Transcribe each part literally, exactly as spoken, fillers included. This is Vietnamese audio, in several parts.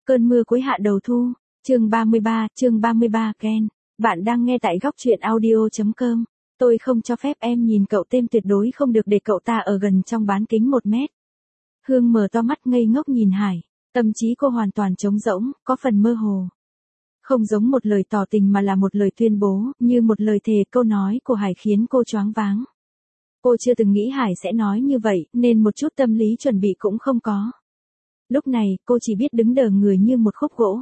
Cơn mưa cuối hạ đầu thu, chương ba mươi ba, chương ba mươi ba Ken. Bạn đang nghe tại góc truyện audio.com. Tôi không cho phép em nhìn cậu, tên tuyệt đối không được để cậu ta ở gần trong bán kính một mét. Hương mở to mắt ngây ngốc nhìn Hải, tâm trí cô hoàn toàn trống rỗng, có phần mơ hồ. Không giống một lời tỏ tình mà là một lời tuyên bố, như một lời thề. Câu nói của Hải khiến cô choáng váng. Cô chưa từng nghĩ Hải sẽ nói như vậy, nên một chút tâm lý chuẩn bị cũng không có. Lúc này, cô chỉ biết đứng đờ người như một khúc gỗ.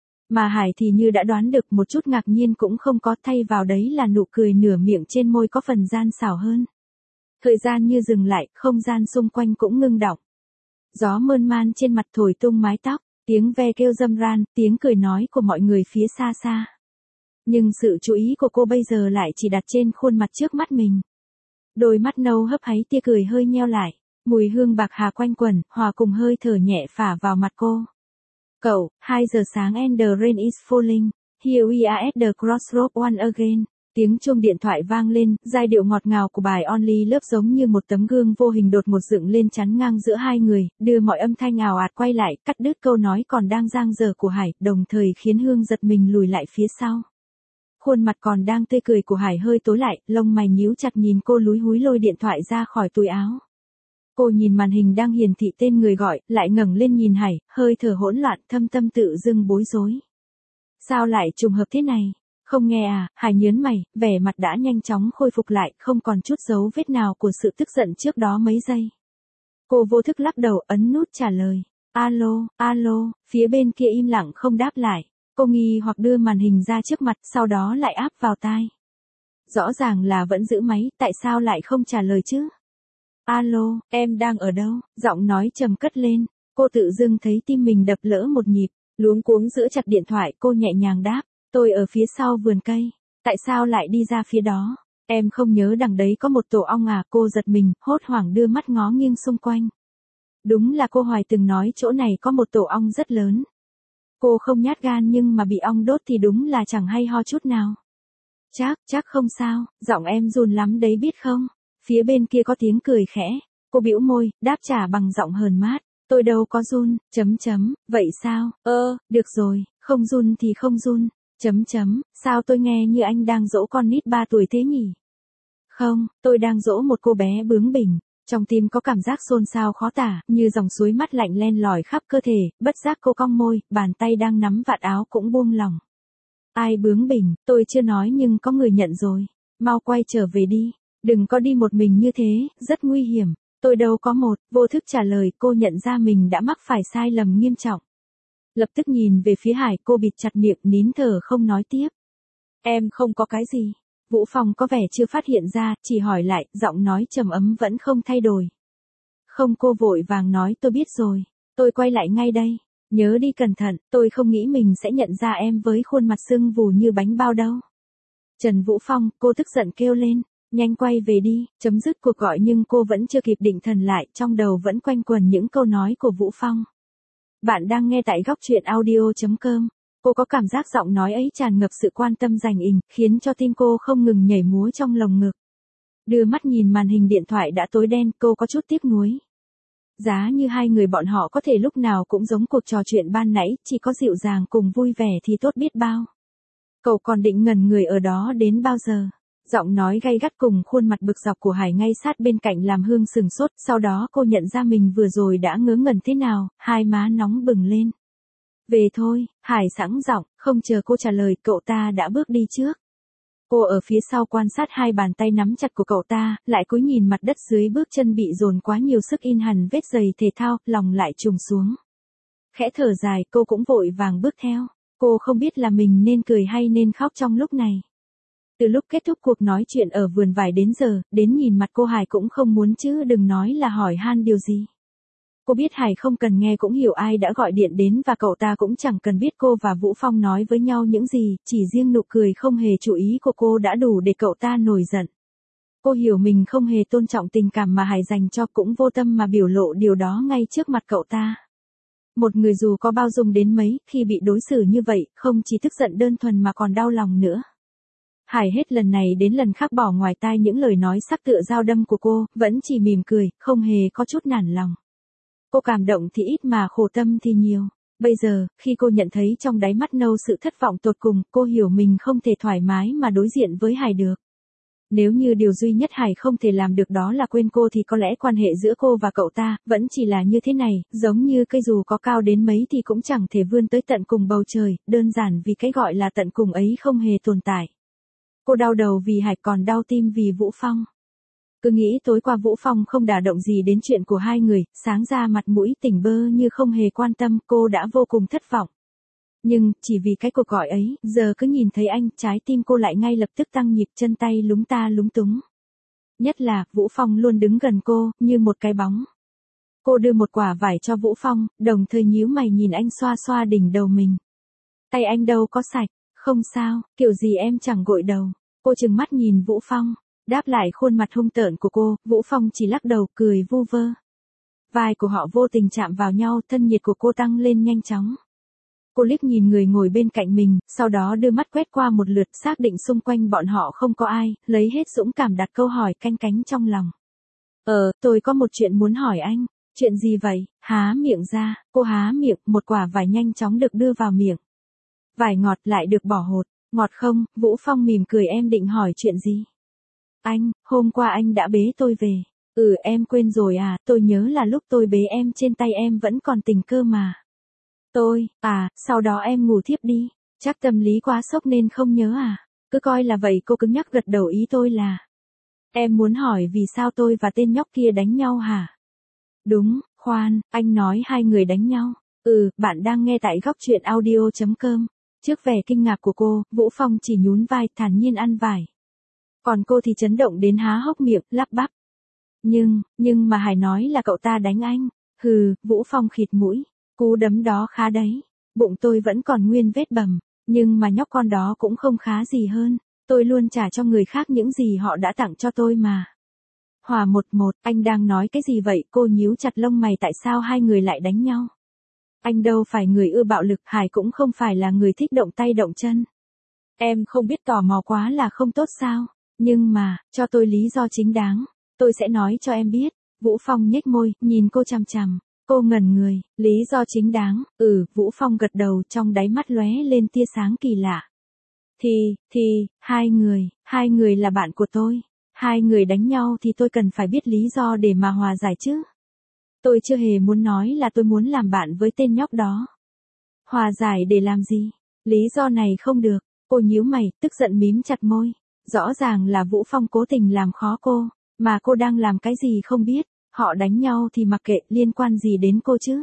Mà Hải thì như đã đoán được, một chút ngạc nhiên cũng không có, thay vào đấy là nụ cười nửa miệng trên môi có phần gian xảo hơn. Thời gian như dừng lại, không gian xung quanh cũng ngưng đọng. Gió mơn man trên mặt thổi tung mái tóc, tiếng ve kêu râm ran, tiếng cười nói của mọi người phía xa xa. Nhưng sự chú ý của cô bây giờ lại chỉ đặt trên khuôn mặt trước mắt mình. Đôi mắt nâu hấp háy, tia cười hơi nheo lại. Mùi hương bạc hà quanh quẩn, hòa cùng hơi thở nhẹ phả vào mặt cô. Cậu, hai giờ sáng and the rain is falling. Here we are at the crossroad one again. Tiếng chuông điện thoại vang lên, giai điệu ngọt ngào của bài Only Love giống như một tấm gương vô hình đột ngột dựng lên chắn ngang giữa hai người, đưa mọi âm thanh ào ạt quay lại, cắt đứt câu nói còn đang dang dở của Hải, đồng thời khiến Hương giật mình lùi lại phía sau. Khuôn mặt còn đang tươi cười của Hải hơi tối lại, lông mày nhíu chặt nhìn cô lúi húi lôi điện thoại ra khỏi túi áo. Cô nhìn màn hình đang hiển thị tên người gọi, lại ngẩng lên nhìn Hải, hơi thở hỗn loạn, thâm tâm tự dưng bối rối. Sao lại trùng hợp thế này? Không nghe à? Hải nhớn mày, vẻ mặt đã nhanh chóng khôi phục lại, không còn chút dấu vết nào của sự tức giận trước đó mấy giây. Cô vô thức lắc đầu, ấn nút trả lời. Alo, alo, phía bên kia im lặng không đáp lại. Cô nghi hoặc đưa màn hình ra trước mặt, sau đó lại áp vào tai. Rõ ràng là vẫn giữ máy, tại sao lại không trả lời chứ? Alo, em đang ở đâu? Giọng nói trầm cất lên, cô tự dưng thấy tim mình đập lỡ một nhịp, luống cuống giữ chặt điện thoại, cô nhẹ nhàng đáp, tôi ở phía sau vườn cây, tại sao lại đi ra phía đó? Em không nhớ đằng đấy có một tổ ong à? Cô giật mình, hốt hoảng đưa mắt ngó nghiêng xung quanh. Đúng là cô Hoài từng nói chỗ này có một tổ ong rất lớn. Cô không nhát gan nhưng mà bị ong đốt thì đúng là chẳng hay ho chút nào. Chắc, chắc không sao, giọng em run lắm đấy biết không? Phía bên kia có tiếng cười khẽ, cô bĩu môi, đáp trả bằng giọng hờn mát, tôi đâu có run, chấm chấm, vậy sao, ơ, được rồi, không run thì không run, chấm chấm, sao tôi nghe như anh đang dỗ con nít ba tuổi thế nhỉ? Không, tôi đang dỗ một cô bé bướng bỉnh, trong tim có cảm giác xôn xao khó tả, như dòng suối mắt lạnh len lỏi khắp cơ thể, bất giác cô cong môi, bàn tay đang nắm vạt áo cũng buông lỏng. Ai bướng bỉnh, tôi chưa nói nhưng có người nhận rồi, mau quay trở về đi. Đừng có đi một mình như thế, rất nguy hiểm. Tôi đâu có một, vô thức trả lời, cô nhận ra mình đã mắc phải sai lầm nghiêm trọng. Lập tức nhìn về phía Hải, cô bịt chặt miệng, nín thở không nói tiếp. Em không có cái gì. Vũ Phong có vẻ chưa phát hiện ra, chỉ hỏi lại, giọng nói trầm ấm vẫn không thay đổi. Không, cô vội vàng nói, tôi biết rồi. Tôi quay lại ngay đây. Nhớ đi cẩn thận, tôi không nghĩ mình sẽ nhận ra em với khuôn mặt sưng vù như bánh bao đâu. Trần Vũ Phong, cô tức giận kêu lên. Nhanh quay về đi, chấm dứt cuộc gọi nhưng cô vẫn chưa kịp định thần lại, trong đầu vẫn quanh quẩn những câu nói của Vũ Phong. Bạn đang nghe tại góc truyện audio.com. Cô có cảm giác giọng nói ấy tràn ngập sự quan tâm dành ình, khiến cho tim cô không ngừng nhảy múa trong lồng ngực. Đưa mắt nhìn màn hình điện thoại đã tối đen, cô có chút tiếc nuối. Giá như hai người bọn họ có thể lúc nào cũng giống cuộc trò chuyện ban nãy, chỉ có dịu dàng cùng vui vẻ thì tốt biết bao. Cậu còn định ngẩn người ở đó đến bao giờ? Giọng nói gay gắt cùng khuôn mặt bực dọc của Hải ngay sát bên cạnh làm Hương sừng sốt, sau đó cô nhận ra mình vừa rồi đã ngớ ngẩn thế nào, hai má nóng bừng lên. Về thôi, Hải sẵn giọng, không chờ cô trả lời, cậu ta đã bước đi trước. Cô ở phía sau quan sát hai bàn tay nắm chặt của cậu ta, lại cúi nhìn mặt đất dưới bước chân bị dồn quá nhiều sức in hẳn vết giày thể thao, lòng lại trùng xuống. Khẽ thở dài, cô cũng vội vàng bước theo. Cô không biết là mình nên cười hay nên khóc trong lúc này. Từ lúc kết thúc cuộc nói chuyện ở vườn vải đến giờ, đến nhìn mặt cô Hải cũng không muốn chứ đừng nói là hỏi han điều gì. Cô biết Hải không cần nghe cũng hiểu ai đã gọi điện đến và cậu ta cũng chẳng cần biết cô và Vũ Phong nói với nhau những gì, chỉ riêng nụ cười không hề chú ý của cô đã đủ để cậu ta nổi giận. Cô hiểu mình không hề tôn trọng tình cảm mà Hải dành cho, cũng vô tâm mà biểu lộ điều đó ngay trước mặt cậu ta. Một người dù có bao dung đến mấy, khi bị đối xử như vậy, không chỉ tức giận đơn thuần mà còn đau lòng nữa. Hải hết lần này đến lần khác bỏ ngoài tai những lời nói sắc tựa dao đâm của cô, vẫn chỉ mỉm cười, không hề có chút nản lòng. Cô cảm động thì ít mà khổ tâm thì nhiều. Bây giờ, khi cô nhận thấy trong đáy mắt Nâu sự thất vọng tột cùng, cô hiểu mình không thể thoải mái mà đối diện với Hải được. Nếu như điều duy nhất Hải không thể làm được đó là quên cô thì có lẽ quan hệ giữa cô và cậu ta vẫn chỉ là như thế này, giống như cây dù có cao đến mấy thì cũng chẳng thể vươn tới tận cùng bầu trời, đơn giản vì cái gọi là tận cùng ấy không hề tồn tại. Cô đau đầu vì Hải còn đau tim vì Vũ Phong. Cứ nghĩ tối qua Vũ Phong không đả động gì đến chuyện của hai người, sáng ra mặt mũi tỉnh bơ như không hề quan tâm, cô đã vô cùng thất vọng. Nhưng, chỉ vì cái cuộc gọi ấy, giờ cứ nhìn thấy anh, trái tim cô lại ngay lập tức tăng nhịp, chân tay lúng ta lúng túng. Nhất là, Vũ Phong luôn đứng gần cô, như một cái bóng. Cô đưa một quả vải cho Vũ Phong, đồng thời nhíu mày nhìn anh xoa xoa đỉnh đầu mình. Tay anh đâu có sạch, không sao, kiểu gì em chẳng gội đầu. Cô trừng mắt nhìn Vũ Phong, đáp lại khuôn mặt hung tợn của cô, Vũ Phong chỉ lắc đầu cười vu vơ. Vai của họ vô tình chạm vào nhau, thân nhiệt của cô tăng lên nhanh chóng. Cô liếc nhìn người ngồi bên cạnh mình, sau đó đưa mắt quét qua một lượt, xác định xung quanh bọn họ không có ai, lấy hết dũng cảm đặt câu hỏi canh cánh trong lòng. Ờ, tôi có một chuyện muốn hỏi anh. Chuyện gì vậy? Há miệng ra, cô há miệng, một quả vải nhanh chóng được đưa vào miệng. Vải ngọt lại được bỏ hột. Ngọt không? Vũ Phong mỉm cười, em định hỏi chuyện gì? Anh, hôm qua anh đã bế tôi về. Ừ, em quên rồi à, tôi nhớ là lúc tôi bế em trên tay em vẫn còn tình cơ mà. Tôi, à, sau đó em ngủ thiếp đi. Chắc tâm lý quá sốc nên không nhớ à. Cứ coi là vậy. Cô cứng nhắc gật đầu, ý tôi là. Em muốn hỏi vì sao tôi và tên nhóc kia đánh nhau hả? Đúng, khoan, anh nói hai người đánh nhau. Ừ, bạn đang nghe tại góc truyện audio chấm com. Trước vẻ kinh ngạc của cô, Vũ Phong chỉ nhún vai thản nhiên ăn vải. Còn cô thì chấn động đến há hốc miệng, lắp bắp. Nhưng, nhưng mà Hải nói là cậu ta đánh anh. Hừ, Vũ Phong khịt mũi. Cú đấm đó khá đấy. Bụng tôi vẫn còn nguyên vết bầm. Nhưng mà nhóc con đó cũng không khá gì hơn. Tôi luôn trả cho người khác những gì họ đã tặng cho tôi mà. Hòa một một, anh đang nói cái gì vậy? Cô nhíu chặt lông mày, tại sao hai người lại đánh nhau? Anh đâu phải người ưa bạo lực, Hải cũng không phải là người thích động tay động chân. Em không biết tò mò quá là không tốt sao? Nhưng mà, cho tôi lý do chính đáng. Tôi sẽ nói cho em biết. Vũ Phong nhếch môi, nhìn cô chằm chằm. Cô ngẩn người, lý do chính đáng, ừ, Vũ Phong gật đầu, trong đáy mắt lóe lên tia sáng kỳ lạ. Thì, thì, hai người, hai người là bạn của tôi. Hai người đánh nhau thì tôi cần phải biết lý do để mà hòa giải chứ. Tôi chưa hề muốn nói là tôi muốn làm bạn với tên nhóc đó. Hòa giải để làm gì? Lý do này không được. Cô nhíu mày, tức giận mím chặt môi. Rõ ràng là Vũ Phong cố tình làm khó cô, mà cô đang làm cái gì không biết. Họ đánh nhau thì mặc kệ, liên quan gì đến cô chứ?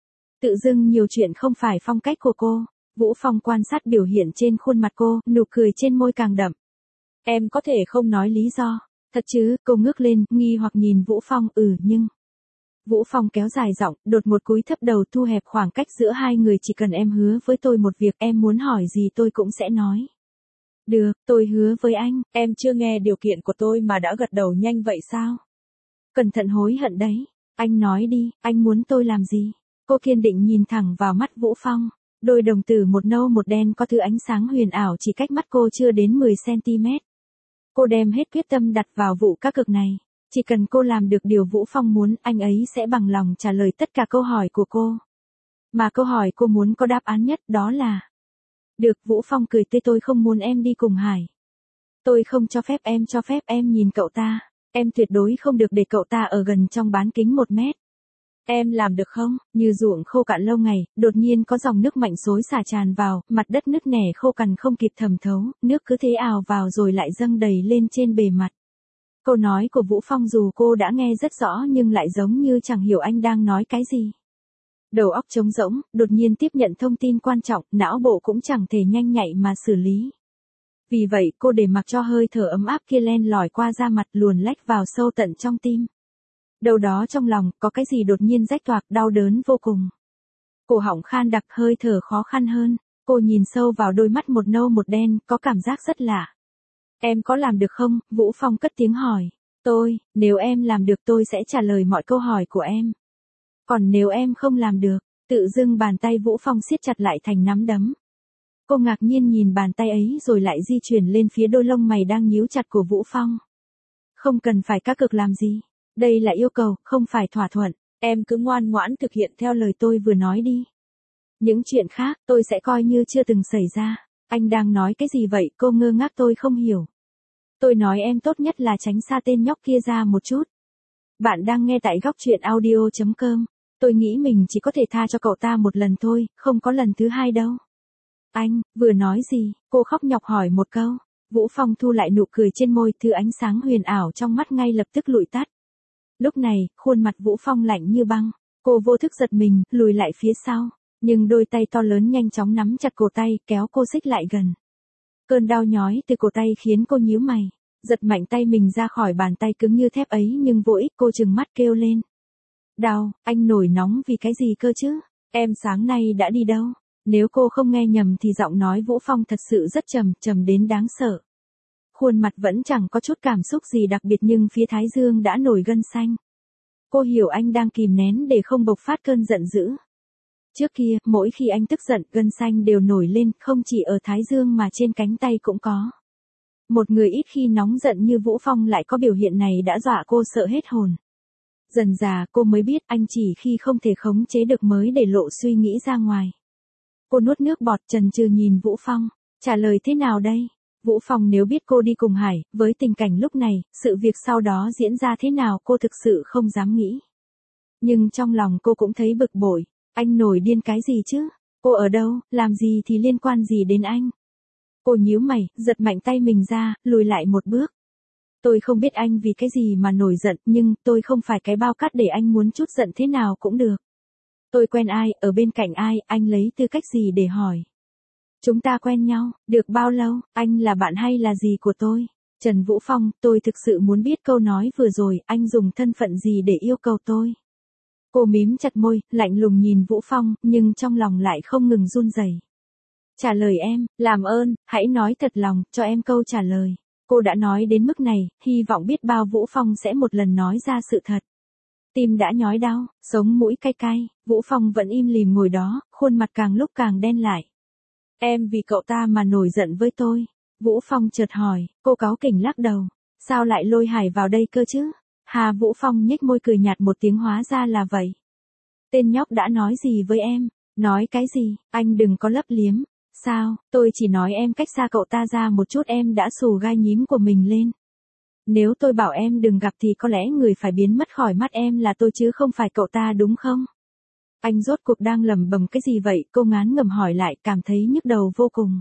Tự dưng nhiều chuyện không phải phong cách của cô. Vũ Phong quan sát biểu hiện trên khuôn mặt cô, nụ cười trên môi càng đậm. Em có thể không nói lý do. Thật chứ? Cô ngước lên, nghi hoặc nhìn Vũ Phong, ừ nhưng. Vũ Phong kéo dài giọng, đột một cúi thấp đầu, thu hẹp khoảng cách giữa hai người, chỉ cần em hứa với tôi một việc, em muốn hỏi gì tôi cũng sẽ nói. Được, tôi hứa với anh. Em chưa nghe điều kiện của tôi mà đã gật đầu nhanh vậy sao? Cẩn thận hối hận đấy. Anh nói đi, anh muốn tôi làm gì? Cô kiên định nhìn thẳng vào mắt Vũ Phong. Đôi đồng tử một nâu một đen có thứ ánh sáng huyền ảo chỉ cách mắt cô chưa đến mười xăng ti mét. Cô đem hết quyết tâm đặt vào vụ cá cược này. Chỉ cần cô làm được điều Vũ Phong muốn, anh ấy sẽ bằng lòng trả lời tất cả câu hỏi của cô. Mà câu hỏi cô muốn có đáp án nhất đó là. Được, Vũ Phong cười tươi, tôi không muốn em đi cùng Hải. Tôi không cho phép em cho phép em nhìn cậu ta. Em tuyệt đối không được để cậu ta ở gần trong bán kính một mét. Em làm được không? Như ruộng khô cạn lâu ngày, đột nhiên có dòng nước mạnh xối xả tràn vào, mặt đất nứt nẻ khô cằn không kịp thẩm thấu, nước cứ thế ào vào rồi lại dâng đầy lên trên bề mặt. Câu nói của Vũ Phong dù cô đã nghe rất rõ nhưng lại giống như chẳng hiểu anh đang nói cái gì. Đầu óc trống rỗng, đột nhiên tiếp nhận thông tin quan trọng, não bộ cũng chẳng thể nhanh nhạy mà xử lý. Vì vậy cô để mặc cho hơi thở ấm áp kia len lỏi qua da mặt, luồn lách vào sâu tận trong tim. Đâu đó trong lòng, có cái gì đột nhiên rách toạc, đau đớn vô cùng. Cổ họng khan đặc, hơi thở khó khăn hơn. Cô nhìn sâu vào đôi mắt một nâu một đen, có cảm giác rất lạ. Em có làm được không? Vũ Phong cất tiếng hỏi. Tôi, nếu em làm được tôi sẽ trả lời mọi câu hỏi của em. Còn nếu em không làm được, tự dưng bàn tay Vũ Phong siết chặt lại thành nắm đấm. Cô ngạc nhiên nhìn bàn tay ấy rồi lại di chuyển lên phía đôi lông mày đang nhíu chặt của Vũ Phong. Không cần phải cá cược làm gì. Đây là yêu cầu, không phải thỏa thuận. Em cứ ngoan ngoãn thực hiện theo lời tôi vừa nói đi. Những chuyện khác, tôi sẽ coi như chưa từng xảy ra. Anh đang nói cái gì vậy? Cô ngơ ngác tôi không hiểu. Tôi nói em tốt nhất là tránh xa tên nhóc kia ra một chút. Bạn đang nghe tại góc truyện audio chấm com. Tôi nghĩ mình chỉ có thể tha cho cậu ta một lần thôi, không có lần thứ hai đâu. Anh, vừa nói gì? Cô khóc nhọc hỏi một câu. Vũ Phong thu lại nụ cười trên môi, thứ ánh sáng huyền ảo trong mắt ngay lập tức lụi tắt. Lúc này, khuôn mặt Vũ Phong lạnh như băng. Cô vô thức giật mình, lùi lại phía sau. Nhưng đôi tay to lớn nhanh chóng nắm chặt cổ tay, kéo cô xích lại gần. Cơn đau nhói từ cổ tay khiến cô nhíu mày. Giật mạnh tay mình ra khỏi bàn tay cứng như thép ấy nhưng vô ích, cô trừng mắt kêu lên. Đau, anh nổi nóng vì cái gì cơ chứ? Em sáng nay đã đi đâu? Nếu cô không nghe nhầm thì giọng nói Vũ Phong thật sự rất trầm, trầm đến đáng sợ. Khuôn mặt vẫn chẳng có chút cảm xúc gì đặc biệt nhưng phía thái dương đã nổi gân xanh. Cô hiểu anh đang kìm nén để không bộc phát cơn giận dữ. Trước kia, mỗi khi anh tức giận, gân xanh đều nổi lên, không chỉ ở thái dương mà trên cánh tay cũng có. Một người ít khi nóng giận như Vũ Phong lại có biểu hiện này đã dọa cô sợ hết hồn. Dần dà cô mới biết anh chỉ khi không thể khống chế được mới để lộ suy nghĩ ra ngoài. Cô nuốt nước bọt chần chừ nhìn Vũ Phong, trả lời thế nào đây? Vũ Phong nếu biết cô đi cùng Hải, với tình cảnh lúc này, sự việc sau đó diễn ra thế nào cô thực sự không dám nghĩ. Nhưng trong lòng cô cũng thấy bực bội, anh nổi điên cái gì chứ? Cô ở đâu, làm gì thì liên quan gì đến anh? Cô nhíu mày, giật mạnh tay mình ra, lùi lại một bước. Tôi không biết anh vì cái gì mà nổi giận, nhưng tôi không phải cái bao cát để anh muốn chút giận thế nào cũng được. Tôi quen ai, ở bên cạnh ai, anh lấy tư cách gì để hỏi. Chúng ta quen nhau, được bao lâu, anh là bạn hay là gì của tôi? Trần Vũ Phong, tôi thực sự muốn biết câu nói vừa rồi, anh dùng thân phận gì để yêu cầu tôi? Cô mím chặt môi, lạnh lùng nhìn Vũ Phong, nhưng trong lòng lại không ngừng run rẩy. Trả lời em, làm ơn, hãy nói thật lòng, cho em câu trả lời. Cô đã nói đến mức này, hy vọng biết bao Vũ Phong sẽ một lần nói ra sự thật. Tim đã nhói đau, sống mũi cay cay, Vũ Phong vẫn im lìm ngồi đó, khuôn mặt càng lúc càng đen lại. Em vì cậu ta mà nổi giận với tôi. Vũ Phong chợt hỏi, cô cáu kỉnh lắc đầu. Sao lại lôi Hải vào đây cơ chứ? Hà Vũ Phong nhếch môi cười nhạt một tiếng hóa ra là vậy. Tên nhóc đã nói gì với em? Nói cái gì? Anh đừng có lấp liếm. Sao, tôi chỉ nói em cách xa cậu ta ra một chút em đã xù gai nhím của mình lên. Nếu tôi bảo em đừng gặp thì có lẽ người phải biến mất khỏi mắt em là tôi chứ không phải cậu ta đúng không? Anh rốt cuộc đang lẩm bẩm cái gì vậy? Cô ngán ngẩm hỏi lại, cảm thấy nhức đầu vô cùng.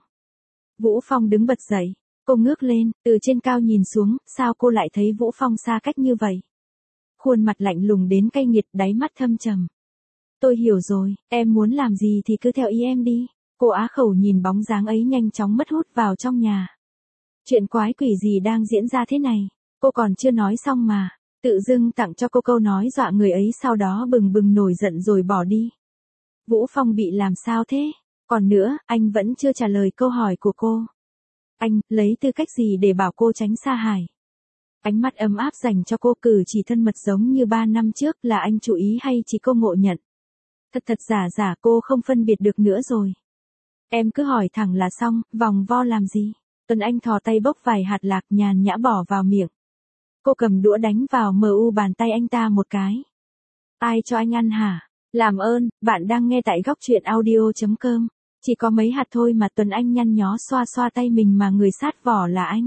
Vũ Phong đứng bật dậy. Cô ngước lên, từ trên cao nhìn xuống, sao cô lại thấy Vũ Phong xa cách như vậy? Khuôn mặt lạnh lùng đến cay nghiệt, đáy mắt thâm trầm. Tôi hiểu rồi, em muốn làm gì thì cứ theo ý em đi. Cô á khẩu nhìn bóng dáng ấy nhanh chóng mất hút vào trong nhà. Chuyện quái quỷ gì đang diễn ra thế này? Cô còn chưa nói xong mà. Tự dưng tặng cho cô câu nói dọa người ấy sau đó bừng bừng nổi giận rồi bỏ đi. Vũ Phong bị làm sao thế? Còn nữa, anh vẫn chưa trả lời câu hỏi của cô. Anh, lấy tư cách gì để bảo cô tránh xa Hải? Ánh mắt ấm áp dành cho cô cử chỉ thân mật giống như ba năm trước là anh chú ý hay chỉ cô ngộ nhận? Thật thật giả giả cô không phân biệt được nữa rồi. Em cứ hỏi thẳng là xong, vòng vo làm gì? Tuấn Anh thò tay bốc vài hạt lạc nhàn nhã bỏ vào miệng. Cô cầm đũa đánh vào mờ u bàn tay anh ta một cái. Ai cho anh ăn hả? Làm ơn, bạn đang nghe tại góc truyện audio chấm com. Chỉ có mấy hạt thôi mà Tuấn Anh nhăn nhó xoa xoa tay mình mà người sát vỏ là anh.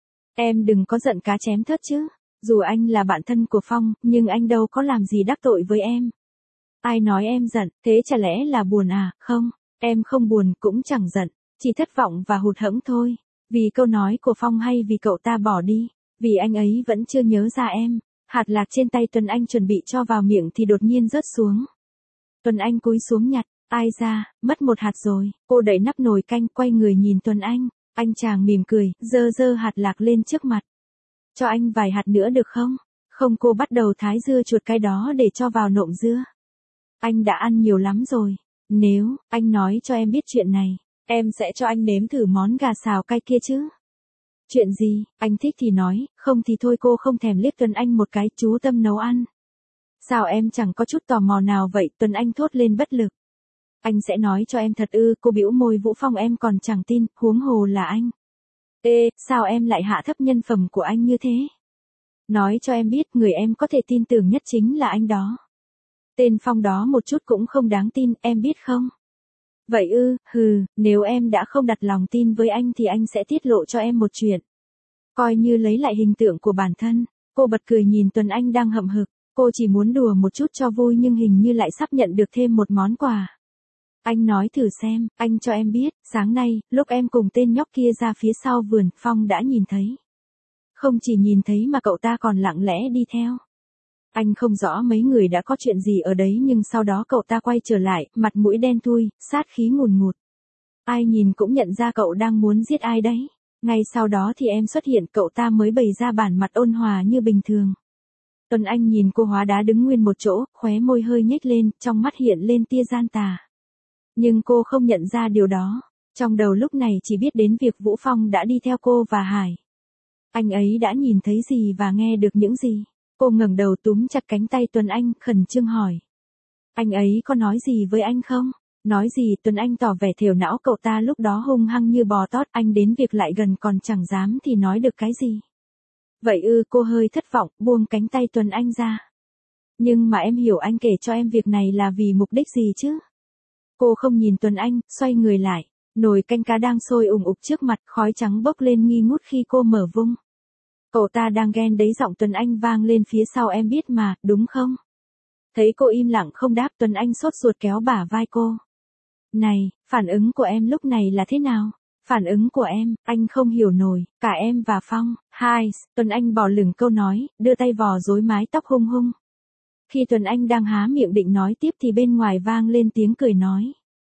Em đừng có giận cá chém thớt chứ. Dù anh là bạn thân của Phong, nhưng anh đâu có làm gì đắc tội với em. Ai nói em giận, thế chả lẽ là buồn à? Không, em không buồn cũng chẳng giận, chỉ thất vọng và hụt hẫng thôi. Vì câu nói của Phong hay vì cậu ta bỏ đi, vì anh ấy vẫn chưa nhớ ra em. Hạt lạc trên tay Tuấn Anh chuẩn bị cho vào miệng thì đột nhiên rớt xuống. Tuấn Anh cúi xuống nhặt, ai ra, mất một hạt rồi. Cô đẩy nắp nồi canh quay người nhìn Tuấn Anh. Anh chàng mỉm cười, dơ dơ hạt lạc lên trước mặt. Cho anh vài hạt nữa được không? Không, cô bắt đầu thái dưa chuột cái đó để cho vào nộm dưa. Anh đã ăn nhiều lắm rồi. Nếu, anh nói cho em biết chuyện này, em sẽ cho anh nếm thử món gà xào cay kia chứ. Chuyện gì, anh thích thì nói, không thì thôi. Cô không thèm liếc Tuấn Anh một cái, chú tâm nấu ăn. Sao em chẳng có chút tò mò nào vậy? Tuấn Anh thốt lên bất lực. Anh sẽ nói cho em thật ư? Cô bĩu môi. Vũ Phong em còn chẳng tin, huống hồ là anh. Ê, sao em lại hạ thấp nhân phẩm của anh như thế? Nói cho em biết, người em có thể tin tưởng nhất chính là anh đó. Tên Phong đó một chút cũng không đáng tin, em biết không? Vậy ư, hừ, nếu em đã không đặt lòng tin với anh thì anh sẽ tiết lộ cho em một chuyện. Coi như lấy lại hình tượng của bản thân. Cô bật cười nhìn Tuấn Anh đang hậm hực. Cô chỉ muốn đùa một chút cho vui nhưng hình như lại sắp nhận được thêm một món quà. Anh nói thử xem, anh cho em biết, sáng nay, lúc em cùng tên nhóc kia ra phía sau vườn, Phong đã nhìn thấy. Không chỉ nhìn thấy mà cậu ta còn lặng lẽ đi theo. Anh không rõ mấy người đã có chuyện gì ở đấy nhưng sau đó cậu ta quay trở lại, mặt mũi đen thui, sát khí ngùn ngụt. Ai nhìn cũng nhận ra cậu đang muốn giết ai đấy. Ngay sau đó thì em xuất hiện, cậu ta mới bày ra bản mặt ôn hòa như bình thường. Tuấn Anh nhìn cô hóa đá đứng nguyên một chỗ, khóe môi hơi nhếch lên, trong mắt hiện lên tia gian tà. Nhưng cô không nhận ra điều đó. Trong đầu lúc này chỉ biết đến việc Vũ Phong đã đi theo cô và Hải. Anh ấy đã nhìn thấy gì và nghe được những gì? Cô ngẩng đầu túm chặt cánh tay Tuấn Anh, khẩn trương hỏi. Anh ấy có nói gì với anh không? Nói gì? Tuấn Anh tỏ vẻ thều não, cậu ta lúc đó hung hăng như bò tót, anh đến việc lại gần còn chẳng dám thì nói được cái gì. Vậy ư, cô hơi thất vọng, buông cánh tay Tuấn Anh ra. Nhưng mà em hiểu anh kể cho em việc này là vì mục đích gì chứ? Cô không nhìn Tuấn Anh, xoay người lại. Nồi canh cá đang sôi ủng ục trước mặt, khói trắng bốc lên nghi ngút khi cô mở vung. Cậu ta đang ghen đấy, giọng Tuấn Anh vang lên phía sau, em biết mà, đúng không? Thấy cô im lặng không đáp, Tuấn Anh sốt ruột kéo bả vai cô. Này, phản ứng của em lúc này là thế nào? Phản ứng của em, anh không hiểu nổi, cả em và Phong. Hai, Tuấn Anh bỏ lửng câu nói, đưa tay vò rối mái tóc hung hung. Khi Tuấn Anh đang há miệng định nói tiếp thì bên ngoài vang lên tiếng cười nói.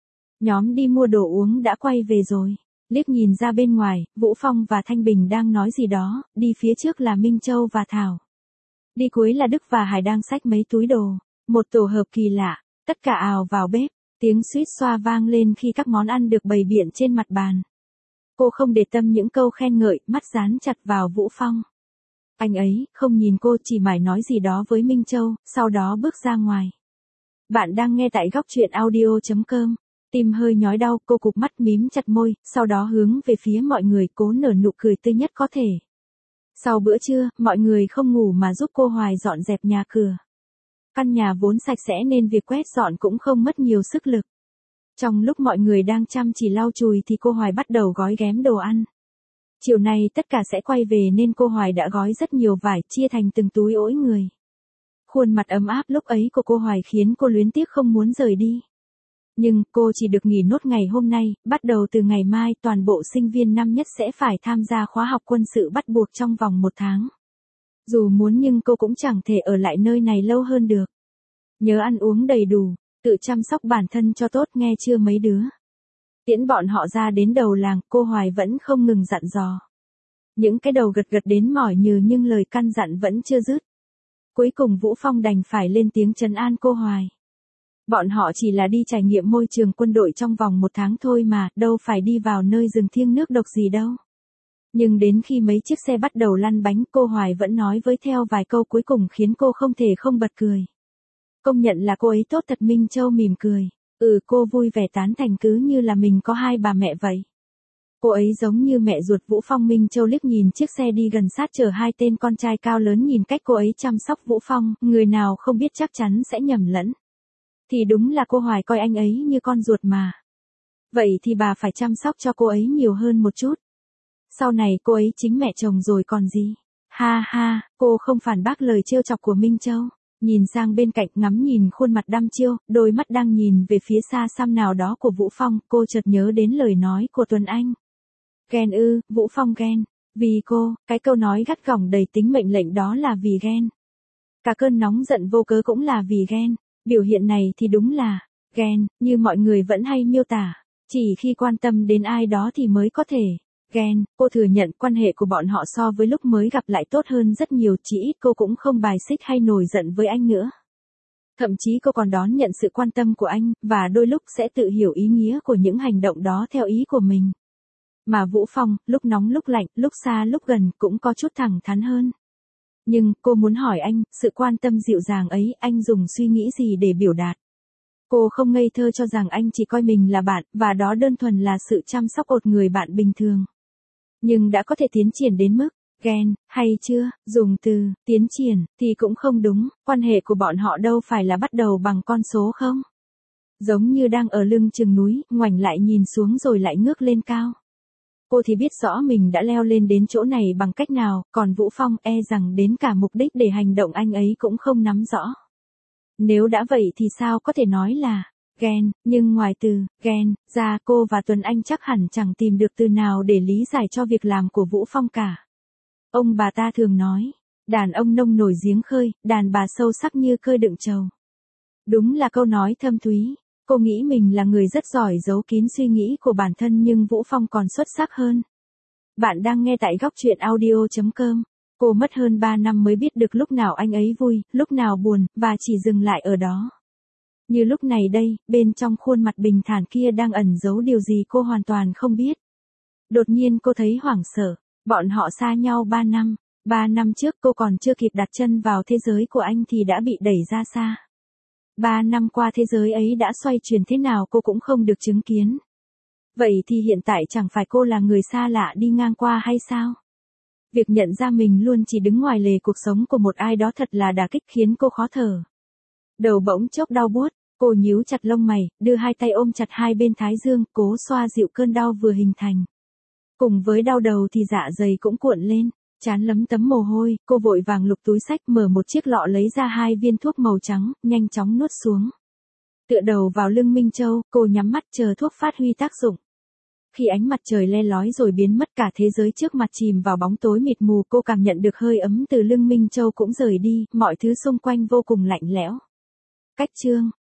Nhóm đi mua đồ uống đã quay về rồi. Liếc nhìn ra bên ngoài, Vũ Phong và Thanh Bình đang nói gì đó, đi phía trước là Minh Châu và Thảo. Đi cuối là Đức và Hải đang xách mấy túi đồ. Một tổ hợp kỳ lạ, tất cả ào vào bếp, tiếng suýt xoa vang lên khi các món ăn được bày biện trên mặt bàn. Cô không để tâm những câu khen ngợi, mắt dán chặt vào Vũ Phong. Anh ấy, không nhìn cô, chỉ mải nói gì đó với Minh Châu, sau đó bước ra ngoài. Bạn đang nghe tại góc truyện audio chấm com. Tim hơi nhói đau, cô cụp mắt mím chặt môi, sau đó hướng về phía mọi người cố nở nụ cười tươi nhất có thể. Sau bữa trưa, mọi người không ngủ mà giúp cô Hoài dọn dẹp nhà cửa. Căn nhà vốn sạch sẽ nên việc quét dọn cũng không mất nhiều sức lực. Trong lúc mọi người đang chăm chỉ lau chùi thì cô Hoài bắt đầu gói ghém đồ ăn. Chiều nay tất cả sẽ quay về nên cô Hoài đã gói rất nhiều vải, chia thành từng túi ỗi người. Khuôn mặt ấm áp lúc ấy của cô Hoài khiến cô luyến tiếc không muốn rời đi. Nhưng cô chỉ được nghỉ nốt ngày hôm nay, bắt đầu từ ngày mai toàn bộ sinh viên năm nhất sẽ phải tham gia khóa học quân sự bắt buộc trong vòng một tháng. Dù muốn nhưng cô cũng chẳng thể ở lại nơi này lâu hơn được. Nhớ ăn uống đầy đủ, tự chăm sóc bản thân cho tốt, nghe chưa mấy đứa. Tiễn bọn họ ra đến đầu làng, cô Hoài vẫn không ngừng dặn dò. Những cái đầu gật gật đến mỏi nhừ nhưng lời căn dặn vẫn chưa dứt. Cuối cùng Vũ Phong đành phải lên tiếng trấn an cô Hoài. Bọn họ chỉ là đi trải nghiệm môi trường quân đội trong vòng một tháng thôi mà, đâu phải đi vào nơi rừng thiêng nước độc gì đâu. Nhưng đến khi mấy chiếc xe bắt đầu lăn bánh, cô Hoài vẫn nói với theo vài câu cuối cùng khiến cô không thể không bật cười. Công nhận là cô ấy tốt thật. Minh Châu mỉm cười. Ừ, cô vui vẻ tán thành, cứ như là mình có hai bà mẹ vậy. Cô ấy giống như mẹ ruột Vũ Phong. Minh Châu liếc nhìn chiếc xe đi gần sát chở hai tên con trai cao lớn, nhìn cách cô ấy chăm sóc Vũ Phong, người nào không biết chắc chắn sẽ nhầm lẫn. Thì đúng là cô Hoài coi anh ấy như con ruột mà. Vậy thì bà phải chăm sóc cho cô ấy nhiều hơn một chút. Sau này cô ấy chính mẹ chồng rồi còn gì. Ha ha, cô không phản bác lời trêu chọc của Minh Châu. Nhìn sang bên cạnh, ngắm nhìn khuôn mặt đăm chiêu, đôi mắt đang nhìn về phía xa xăm nào đó của Vũ Phong, cô chợt nhớ đến lời nói của Tuấn Anh. Ghen ư? Vũ Phong ghen. Vì cô, cái câu nói gắt gỏng đầy tính mệnh lệnh đó là vì ghen. Cả cơn nóng giận vô cớ cũng là vì ghen. Biểu hiện này thì đúng là ghen, như mọi người vẫn hay miêu tả. Chỉ khi quan tâm đến ai đó thì mới có thể ghen. Cô thừa nhận quan hệ của bọn họ so với lúc mới gặp lại tốt hơn rất nhiều, chỉ ít cô cũng không bài xích hay nổi giận với anh nữa. Thậm chí cô còn đón nhận sự quan tâm của anh, và đôi lúc sẽ tự hiểu ý nghĩa của những hành động đó theo ý của mình. Mà Vũ Phong, lúc nóng lúc lạnh, lúc xa lúc gần, cũng có chút thẳng thắn hơn. Nhưng, cô muốn hỏi anh, sự quan tâm dịu dàng ấy, anh dùng suy nghĩ gì để biểu đạt? Cô không ngây thơ cho rằng anh chỉ coi mình là bạn, và đó đơn thuần là sự chăm sóc một người bạn bình thường. Nhưng đã có thể tiến triển đến mức ghen, hay chưa? Dùng từ tiến triển thì cũng không đúng, quan hệ của bọn họ đâu phải là bắt đầu bằng con số không? Giống như đang ở lưng chừng núi, ngoảnh lại nhìn xuống rồi lại ngước lên cao. Cô thì biết rõ mình đã leo lên đến chỗ này bằng cách nào, còn Vũ Phong e rằng đến cả mục đích để hành động anh ấy cũng không nắm rõ. Nếu đã vậy thì sao có thể nói là ghen, nhưng ngoài từ ghen ra cô và Tuấn Anh chắc hẳn chẳng tìm được từ nào để lý giải cho việc làm của Vũ Phong cả. Ông bà ta thường nói, đàn ông nông nổi giếng khơi, đàn bà sâu sắc như khơi đựng trầu. Đúng là câu nói thâm thúy. Cô nghĩ mình là người rất giỏi giấu kín suy nghĩ của bản thân nhưng Vũ Phong còn xuất sắc hơn. Bạn đang nghe tại góc truyện audio chấm com. Cô mất hơn ba năm mới biết được lúc nào anh ấy vui, lúc nào buồn, và chỉ dừng lại ở đó. Như lúc này đây, bên trong khuôn mặt bình thản kia đang ẩn giấu điều gì cô hoàn toàn không biết. Đột nhiên cô thấy hoảng sợ, bọn họ xa nhau ba năm. Ba năm trước cô còn chưa kịp đặt chân vào thế giới của anh thì đã bị đẩy ra xa. Ba năm qua thế giới ấy đã xoay chuyển thế nào cô cũng không được chứng kiến. Vậy thì hiện tại chẳng phải cô là người xa lạ đi ngang qua hay sao? Việc nhận ra mình luôn chỉ đứng ngoài lề cuộc sống của một ai đó thật là đả kích khiến cô khó thở. Đầu bỗng chốc đau buốt, cô nhíu chặt lông mày, đưa hai tay ôm chặt hai bên thái dương, cố xoa dịu cơn đau vừa hình thành. Cùng với đau đầu thì dạ dày cũng cuộn lên, trán lấm tấm mồ hôi, cô vội vàng lục túi xách mở một chiếc lọ lấy ra hai viên thuốc màu trắng, nhanh chóng nuốt xuống. Tựa đầu vào lưng Minh Châu, cô nhắm mắt chờ thuốc phát huy tác dụng. Khi ánh mặt trời le lói rồi biến mất cả thế giới trước mặt chìm vào bóng tối mịt mù, cô cảm nhận được hơi ấm từ lưng Minh Châu cũng rời đi, mọi thứ xung quanh vô cùng lạnh lẽo. Cách chương